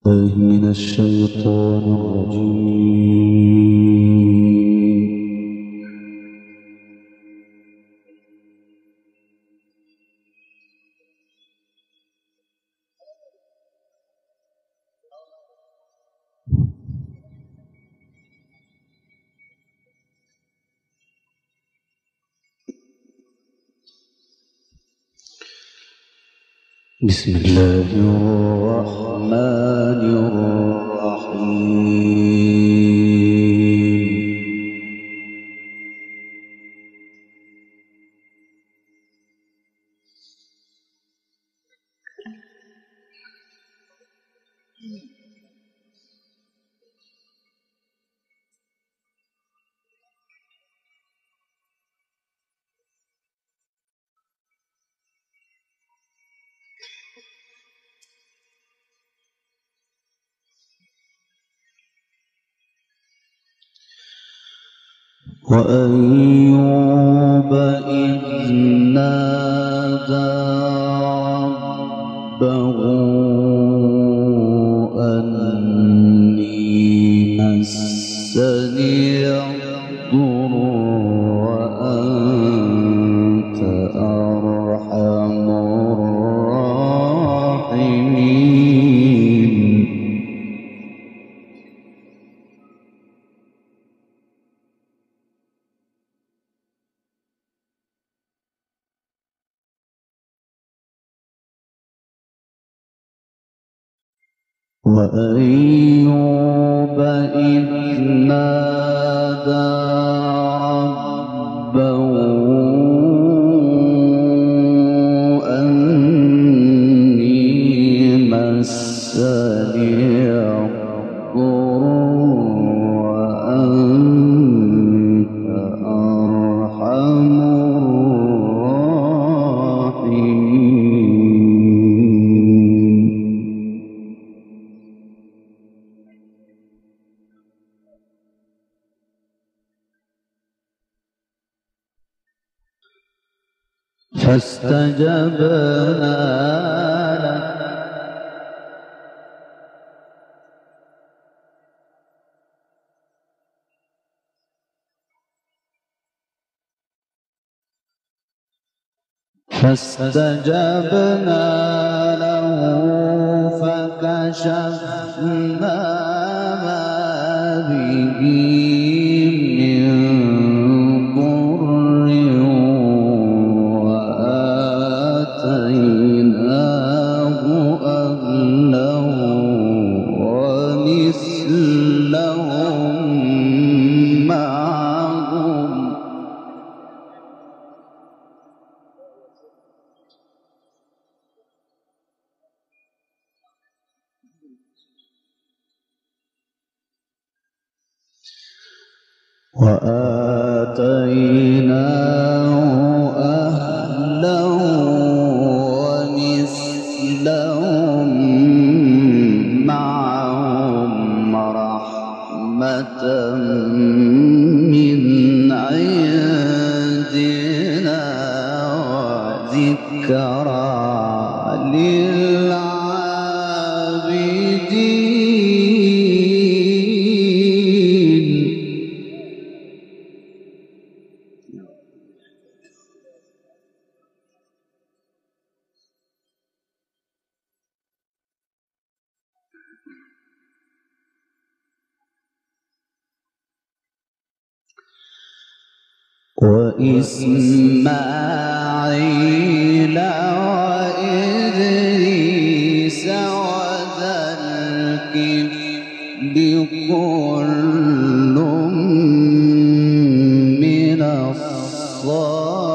الله من الشيطان الرجيم. بسم الله الرحمن الرحيم. وأيوب إذ نادى ربه أني مسني الضر وأنت أرحم الراحمين. وأيوب إذ نادى ربه أني مسني الضر وأنت أرحم فاستجبنا له فكشفنا ما به من ضر وآتيناه أهله ومثلهم معهم رحمة من عندنا وذكرى للعابدين. وإسماعيل وإدريس وذا الكفل كل من الصالحين.